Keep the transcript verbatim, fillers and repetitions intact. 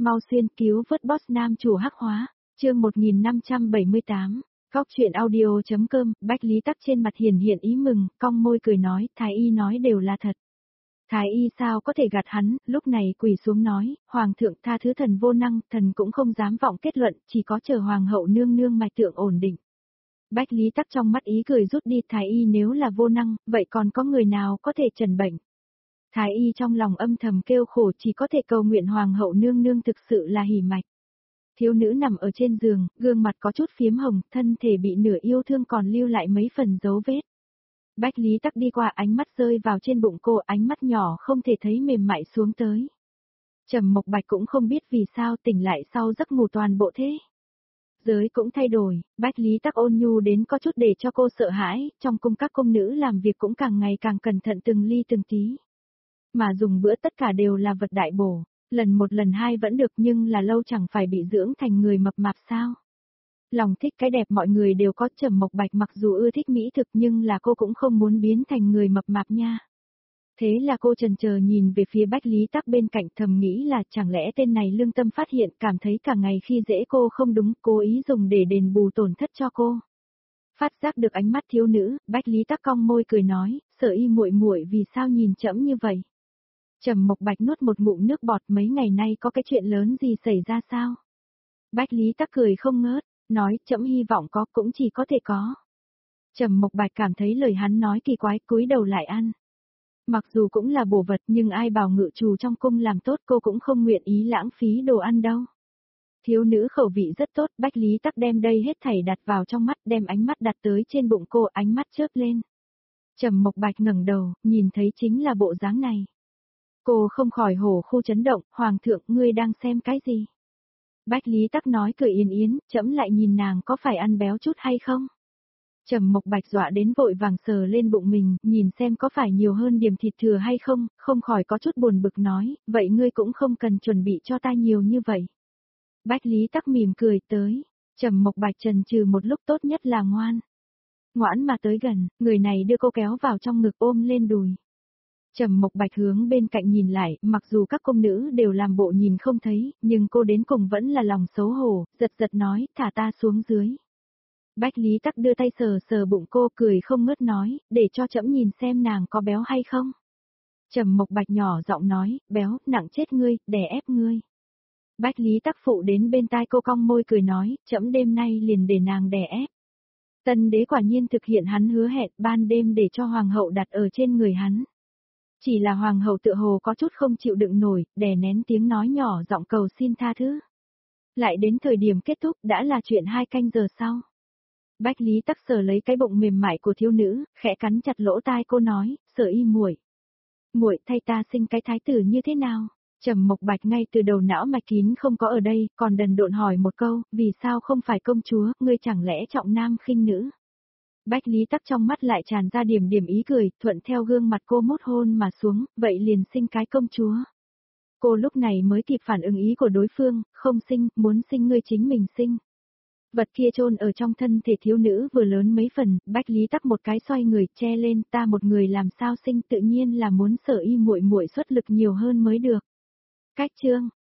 Mau xuyên cứu vớt boss nam chủ hắc hóa, chương một nghìn năm trăm bảy mươi tám, Góc truyện audio.com, Bách Lý Tắc trên mặt hiển hiện ý mừng, cong môi cười nói, Thái y nói đều là thật. Thái y sao có thể gạt hắn, lúc này quỳ xuống nói, Hoàng thượng tha thứ thần vô năng, thần cũng không dám vọng kết luận, chỉ có chờ Hoàng hậu nương nương mạch tượng ổn định. Bách Lý Tắc trong mắt ý cười rút đi, Thái y nếu là vô năng, vậy còn có người nào có thể trần bệnh? Thái y trong lòng âm thầm kêu khổ, chỉ có thể cầu nguyện Hoàng hậu nương nương thực sự là hỉ mạch. Thiếu nữ nằm ở trên giường, gương mặt có chút phiếm hồng, thân thể bị nửa yêu thương còn lưu lại mấy phần dấu vết. Bách Lý Tắc đi qua, ánh mắt rơi vào trên bụng cô, ánh mắt nhỏ không thể thấy mềm mại xuống tới. Trầm Mộc Bạch cũng không biết vì sao tỉnh lại sau giấc ngủ toàn bộ thế. Giới cũng thay đổi, Bách Lý Tắc ôn nhu đến có chút để cho cô sợ hãi, trong cung các công nữ làm việc cũng càng ngày càng cẩn thận từng ly từng tí. Mà dùng bữa tất cả đều là vật đại bổ, lần một lần hai vẫn được nhưng là lâu chẳng phải bị dưỡng thành người mập mạp sao. Lòng thích cái đẹp mọi người đều có, Trầm Mộc Bạch mặc dù ưa thích mỹ thực nhưng là cô cũng không muốn biến thành người mập mạp nha. Thế là cô chần chờ nhìn về phía Bách Lý Tắc bên cạnh, thầm nghĩ là chẳng lẽ tên này lương tâm phát hiện, cảm thấy cả ngày khi dễ cô không đúng, cố ý dùng để đền bù tổn thất cho cô. Phát giác được ánh mắt thiếu nữ, Bách Lý Tắc cong môi cười nói, Sở Y muội muội vì sao nhìn trẫm như vậy? Trầm Mộc Bạch nuốt một ngụm nước bọt, mấy ngày nay có cái chuyện lớn gì xảy ra sao? Bách Lý Tắc cười không ngớt, nói trẫm hy vọng có, cũng chỉ có thể có. Trầm Mộc Bạch cảm thấy lời hắn nói kỳ quái, cúi đầu lại ăn. Mặc dù cũng là bổ vật nhưng ai bảo ngự trù trong cung làm tốt, cô cũng không nguyện ý lãng phí đồ ăn đâu. Thiếu nữ khẩu vị rất tốt, Bách Lý Tắc đem đây hết thảy đặt vào trong mắt, đem ánh mắt đặt tới trên bụng cô, ánh mắt chớp lên. Trầm Mộc Bạch ngẩng đầu, nhìn thấy chính là bộ dáng này. Cô không khỏi hổ khu chấn động, Hoàng thượng, ngươi đang xem cái gì? Bách Lý Tắc nói cười yên yến, trẫm lại nhìn nàng có phải ăn béo chút hay không? Trầm Mộc Bạch dọa đến vội vàng sờ lên bụng mình, nhìn xem có phải nhiều hơn điểm thịt thừa hay không, không khỏi có chút buồn bực nói, vậy ngươi cũng không cần chuẩn bị cho ta nhiều như vậy. Bách Lý Tắc mỉm cười tới, Trầm Mộc Bạch chần chừ một lúc, tốt nhất là ngoan. Ngoãn mà tới gần, người này đưa cô kéo vào trong ngực ôm lên đùi. Trầm Mộc Bạch hướng bên cạnh nhìn lại, mặc dù các công nữ đều làm bộ nhìn không thấy, nhưng cô đến cùng vẫn là lòng xấu hổ, giật giật nói, thả ta xuống dưới. Bách Lý Tắc đưa tay sờ sờ bụng cô, cười không ngớt nói, để cho trẫm nhìn xem nàng có béo hay không. Trầm Mộc Bạch nhỏ giọng nói, béo, nặng chết ngươi, đè ép ngươi. Bách Lý Tắc phụ đến bên tai cô, cong môi cười nói, trẫm đêm nay liền để nàng đè ép. Tân đế quả nhiên thực hiện hắn hứa hẹn, ban đêm để cho hoàng hậu đặt ở trên người hắn. Chỉ là hoàng hậu tựa hồ có chút không chịu đựng nổi, đè nén tiếng nói nhỏ giọng cầu xin tha thứ. Lại đến thời điểm kết thúc đã là chuyện hai canh giờ sau. Bách Lý Tắc sờ lấy cái bụng mềm mại của thiếu nữ, khẽ cắn chặt lỗ tai cô nói, Sở Y muội, muội thay ta sinh cái thái tử như thế nào? Trầm Mộc Bạch ngay từ đầu não mạch kín không có ở đây, còn đần độn hỏi một câu, vì sao không phải công chúa, ngươi chẳng lẽ trọng nam khinh nữ? Bách Lý Tắc trong mắt lại tràn ra điểm điểm ý cười, thuận theo gương mặt cô mút hôn mà xuống, vậy liền sinh cái công chúa. Cô lúc này mới kịp phản ứng ý của đối phương, không sinh, muốn sinh ngươi chính mình sinh. Vật kia chôn ở trong thân thể thiếu nữ vừa lớn mấy phần, Bách Lý Tắc một cái xoay người, che lên, ta một người làm sao sinh, tự nhiên là muốn Sở Y muội muội xuất lực nhiều hơn mới được. Cách chương